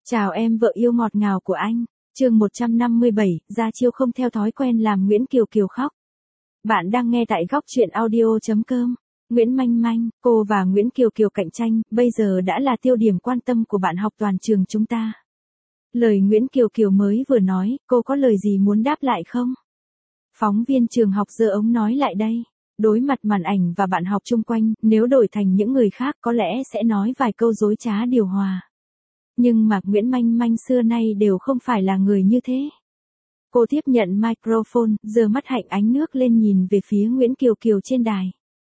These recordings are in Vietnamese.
Chào em vợ yêu ngọt ngào của anh. Chương 157, ra chiêu không theo thói quen làm Nguyễn Kiều Kiều khóc. Bạn đang nghe tại góc truyện audio.com. Nguyễn Manh Manh, cô và Nguyễn Kiều Kiều cạnh tranh, bây giờ đã là tiêu điểm quan tâm của bạn học toàn trường chúng ta. Lời Nguyễn Kiều Kiều mới vừa nói, cô có lời gì muốn đáp lại không? Phóng viên trường học giơ ống nói lại đây. Đối mặt màn ảnh và bạn học chung quanh, nếu đổi thành những người khác có lẽ sẽ nói vài câu dối trá điều hòa. Nhưng mà Nguyễn Manh Manh xưa nay đều không phải là người như thế. Cô tiếp nhận microphone, giơ mắt hạnh ánh nước lên nhìn về phía Nguyễn Kiều Kiều trên đài.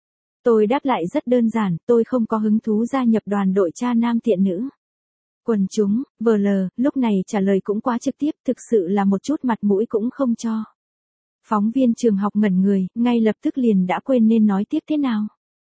Tôi đáp lại rất đơn giản, tôi không có hứng thú gia nhập đoàn đội cha nam tiện nữ. Quần chúng, VL, lúc này trả lời cũng quá trực tiếp, thực sự là một chút mặt mũi cũng không cho. Phóng viên trường học ngẩn người, ngay lập tức liền đã quên nên nói tiếp thế nào.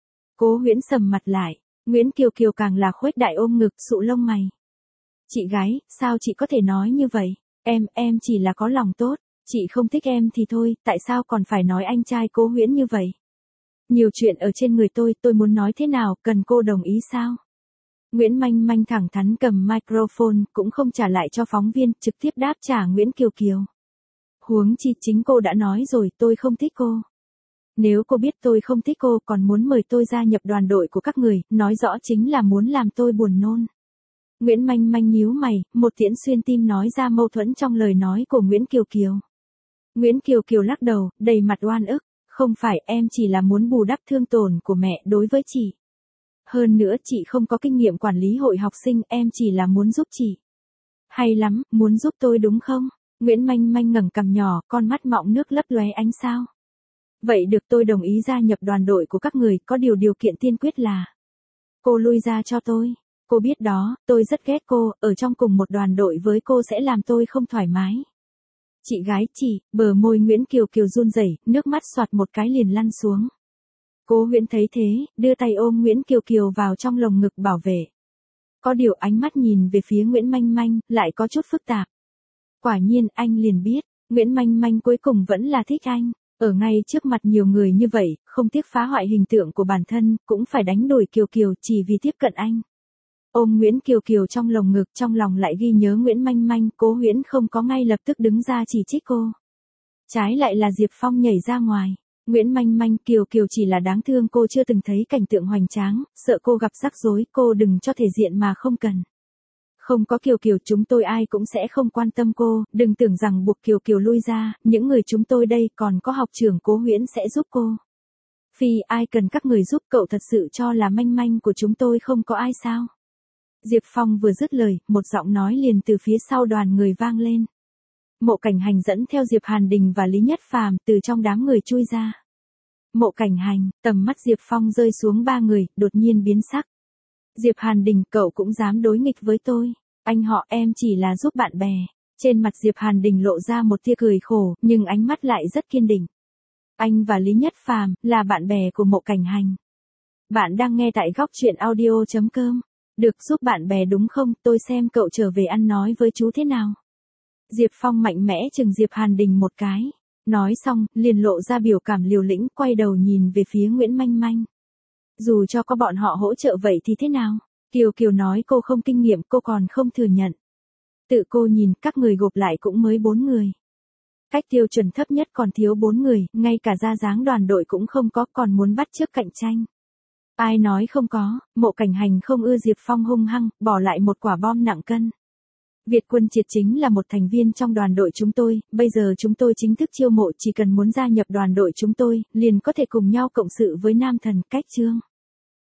Cố Huyễn sầm mặt lại, Nguyễn Kiều Kiều càng là khuếch đại ôm ngực, sụ lông mày. Chị gái, sao chị có thể nói như vậy? Em chỉ là có lòng tốt, chị không thích em thì thôi, tại sao còn phải nói anh trai Cố Huyễn như vậy? Nhiều chuyện ở trên người tôi muốn nói thế nào, cần cô đồng ý sao? Nguyễn Manh Manh thẳng thắn cầm microphone, cũng không trả lại cho phóng viên, trực tiếp đáp trả Nguyễn Kiều Kiều. Huống chi chính cô đã nói rồi, tôi không thích cô. Nếu cô biết tôi không thích cô còn muốn mời tôi gia nhập đoàn đội của các người, nói rõ chính là muốn làm tôi buồn nôn. Nguyễn Manh Manh nhíu mày, một tiễn xuyên tim nói ra mâu thuẫn trong lời nói của Nguyễn Kiều Kiều. Nguyễn Kiều Kiều lắc đầu, đầy mặt oan ức, không phải, em chỉ là muốn bù đắp thương tổn của mẹ đối với chị. Hơn nữa chị không có kinh nghiệm quản lý hội học sinh, em chỉ là muốn giúp chị. Hay lắm, muốn giúp tôi đúng không? Nguyễn Manh Manh ngẩng cằm nhỏ, con mắt mọng nước lấp lóe ánh sao. Vậy được, tôi đồng ý gia nhập đoàn đội của các người, có điều kiện tiên quyết là cô lui ra cho tôi. Cô biết đó, tôi rất ghét cô, ở trong cùng một đoàn đội với cô sẽ làm tôi không thoải mái. Chị gái chị, bờ môi Nguyễn Kiều Kiều run rẩy, nước mắt xoạt một cái liền lăn xuống. Cố Huyễn thấy thế, đưa tay ôm Nguyễn Kiều Kiều vào trong lồng ngực bảo vệ. Có điều ánh mắt nhìn về phía Nguyễn Manh Manh, lại có chút phức tạp. Quả nhiên anh liền biết, Nguyễn Manh Manh cuối cùng vẫn là thích anh. Ở ngay trước mặt nhiều người như vậy, không tiếc phá hoại hình tượng của bản thân, cũng phải đánh đổi Kiều Kiều chỉ vì tiếp cận anh. Ôm Nguyễn Kiều Kiều trong lồng ngực, trong lòng lại ghi nhớ Nguyễn Manh Manh, Cố Huyễn không có ngay lập tức đứng ra chỉ trích cô. Trái lại là Diệp Phong nhảy ra ngoài. Nguyễn Manh Manh, Kiều Kiều chỉ là đáng thương cô chưa từng thấy cảnh tượng hoành tráng, sợ cô gặp rắc rối, cô đừng cho thể diện mà không cần. Không có Kiều Kiều chúng tôi ai cũng sẽ không quan tâm cô, đừng tưởng rằng buộc Kiều Kiều lui ra, những người chúng tôi đây còn có học trưởng Cố Huyễn sẽ giúp cô. Phi, ai cần các người giúp, cậu thật sự cho là Manh Manh của chúng tôi không có ai sao? Diệp Phong vừa dứt lời, một giọng nói liền từ phía sau đoàn người vang lên. Mộ Cảnh Hành dẫn theo Diệp Hàn Đình và Lý Nhất Phàm từ trong đám người chui ra. Mộ Cảnh Hành, tầm mắt Diệp Phong rơi xuống ba người, đột nhiên biến sắc. Diệp Hàn Đình, cậu cũng dám đối nghịch với tôi. Anh họ, em chỉ là giúp bạn bè. Trên mặt Diệp Hàn Đình lộ ra một tia cười khổ, nhưng ánh mắt lại rất kiên định. Anh và Lý Nhất Phàm là bạn bè của Mộ Cảnh Hành. Bạn đang nghe tại góc truyện audio.com. Được giúp bạn bè đúng không, tôi xem cậu trở về ăn nói với chú thế nào. Diệp Phong mạnh mẽ chừng Diệp Hàn Đình một cái. Nói xong, liền lộ ra biểu cảm liều lĩnh, quay đầu nhìn về phía Nguyễn Manh Manh. Dù cho có bọn họ hỗ trợ vậy thì thế nào? Kiều Kiều nói cô không kinh nghiệm, cô còn không thừa nhận. Tự cô nhìn, các người gộp lại cũng mới 4 người. Cách tiêu chuẩn thấp nhất còn thiếu 4 người, ngay cả ra dáng đoàn đội cũng không có, còn muốn bắt chước cạnh tranh. Ai nói không có, Mộ Cảnh Hành không ưa Diệp Phong hung hăng, bỏ lại một quả bom nặng cân. Việt Quân Triệt chính là một thành viên trong đoàn đội chúng tôi, bây giờ chúng tôi chính thức chiêu mộ, chỉ cần muốn gia nhập đoàn đội chúng tôi, liền có thể cùng nhau cộng sự với Nam Thần, cách chương.